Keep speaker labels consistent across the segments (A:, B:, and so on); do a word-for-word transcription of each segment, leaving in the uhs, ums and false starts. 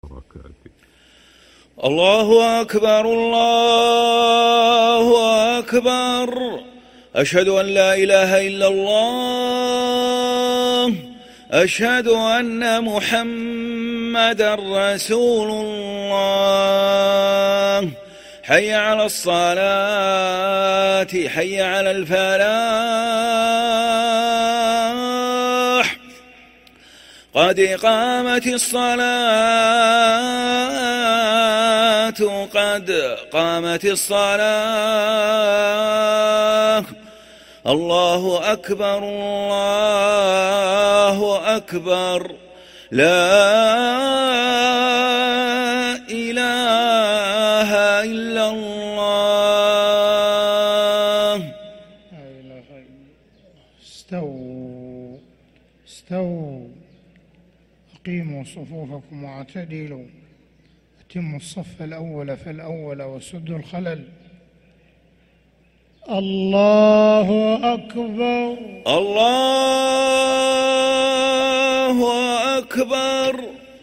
A: وبركاته.
B: الله أكبر الله أكبر، أشهد أن لا إله إلا الله، أشهد أن محمدا رسول الله. حي على الصلاة، حي على الفلاح، قد قامت الصلاة، قد قامت الصلاة. الله أكبر الله أكبر، لا إله إلا الله.
C: لا إله إلا الله. استووا استووا، أقيموا صفوفكم واعتدلوا، أتموا الصف الأول فالأول وسدوا الخلل. الله أكبر
B: الله أكبر.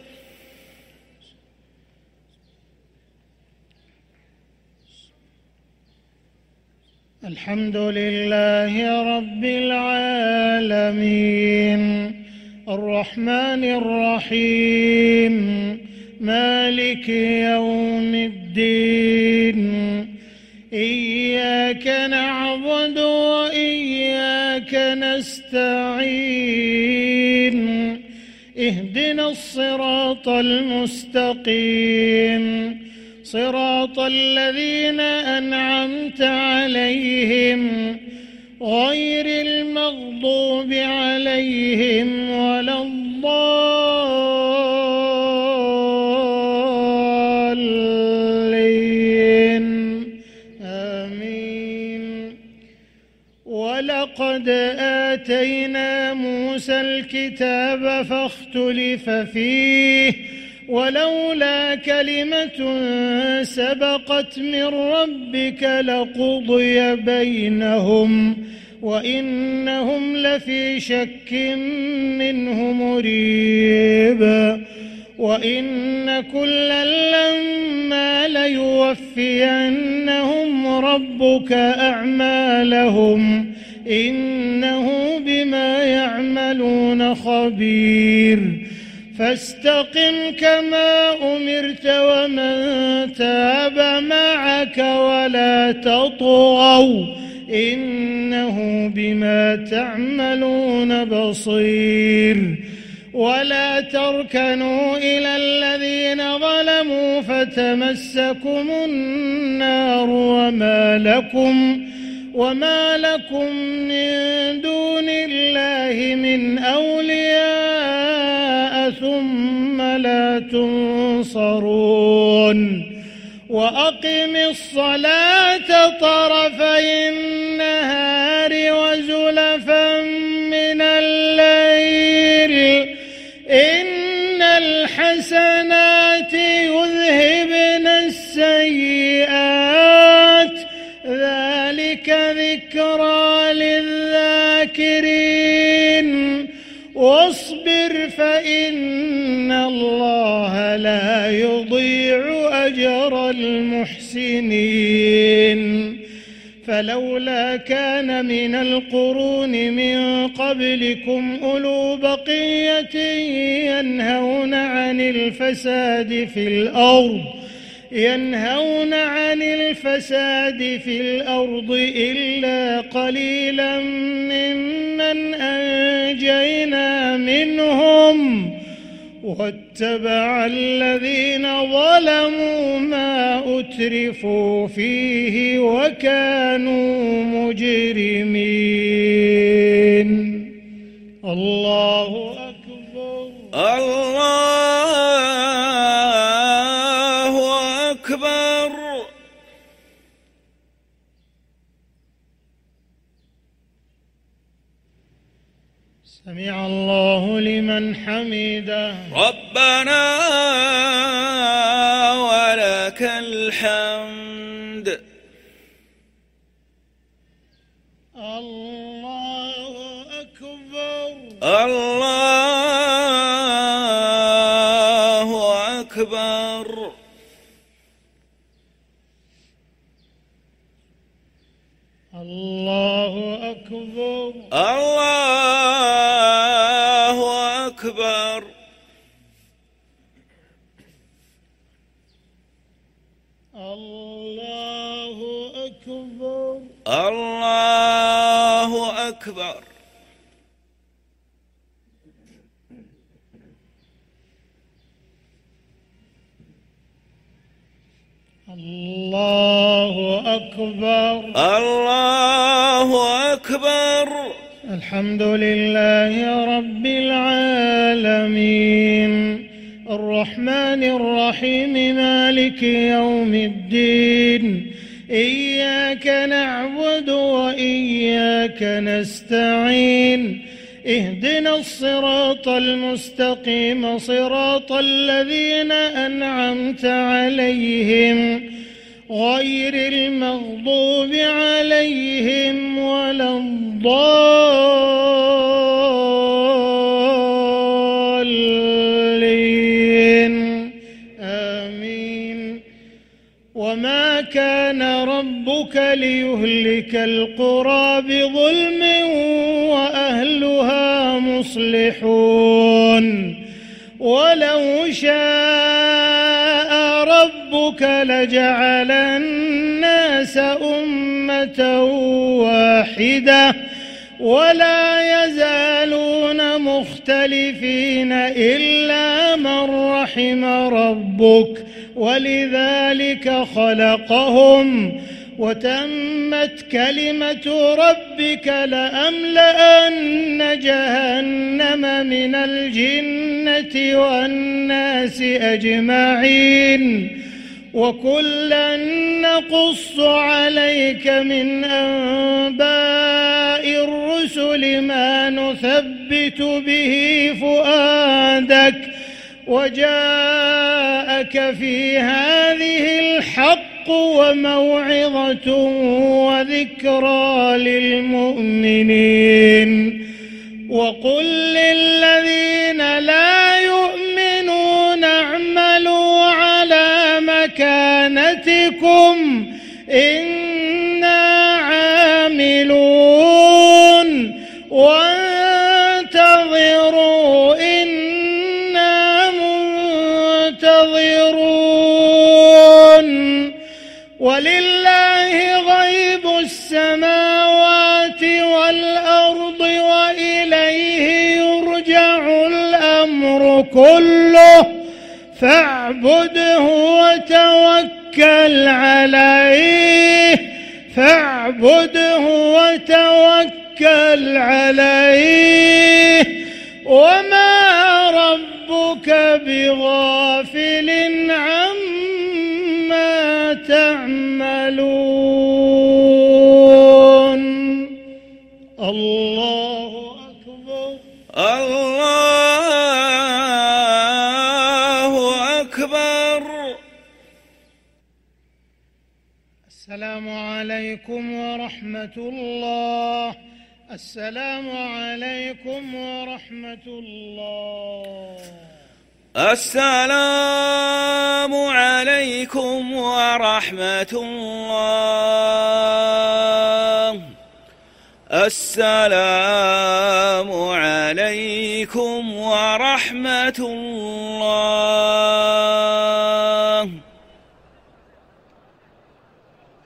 C: الحمد لله رب العالمين، الرحمن الرحيم، مالك يوم الدين. إياك نعبد وإياك نستعين، اهدنا الصراط المستقيم، صراط الذين أنعمت عليهم غير المغضوب عليهم ولا الضالين، آمين. ولقد آتينا موسى الكتاب فاختلف فيه، ولولا كلمة سبقت من ربك لقضي بينهم وإنهم لفي شك منه مريب. وإن كلا لما ليوفينهم ربك أعمالهم، إنه بما يعملون خبير. فاستقم كما أمرت ومن تاب معك ولا تطغوا، إنه بما تعملون بصير. ولا تركنوا إلى الذين ظلموا فتمسكم النار وما لكم وما لكم من دون الله من أولياء ثم لا تنصرون. وأقم الصلاة طرفي النهار وزلفا من الليل، إن الحسنات يذهبن السيئات، ذلك ذكرى للذاكرين. واصبر فإن الله لا يضيع أجر المحسنين. فلولا كان من القرون من قبلكم أولو بقية ينهون عن الفساد في الأرض ينهون عن الفساد في الأرض إلا قليلا ممن أنجينا منهم، واتبع الذين ظلموا ما أترفوا فيه وكانوا مجرمين. الله أكبر
B: الله أكبر.
C: سمع الله لمن حمده،
B: ربنا ولك الحمد.
C: الله أكبر
B: الله أكبر. أكبر
C: الله أكبر
B: الله أكبر
C: الله أكبر
B: الله أكبر
C: الله أكبر
B: الله أكبر
C: الحمد لله رب العالمين الرحمن الرحيم مالك يوم الدين إياك نعبد وإياك نستعين اهدنا الصراط المستقيم صراط الذين أنعمت عليهم غير المغضوب عليهم ولا الضالين آمين وما كان ربك ليهلك القرى بظلم وأهلها مصلحون ولو شاء ربك لجعل الناس أمة واحدة ولا يزالون مختلفين إلا من رحم ربك ولذلك خلقهم وتمت كلمة ربك لأملأن جهنم من الجنة والناس أجمعين وكلا نقص عليك من أنباء الرسل ما نثبت به فؤادك وجاءك في هذه الحق وموعظة وذكرى للمؤمنين وقل للذين لا يؤمنون اعملوا على مكانتكم إنا عاملون وانتظروا إنا منتظرون ولله غيب السماوات والأرض وإليه يرجع الأمر كله فاعبده وتوكل عليه فاعبده وتوكل عليه وما ربك بغافل عما تعملون الله أكبر
B: الله أكبر
C: السلام عليكم ورحمة الله السلام عليكم ورحمة الله
B: السلام عليكم ورحمة الله السلام عليكم ورحمة الله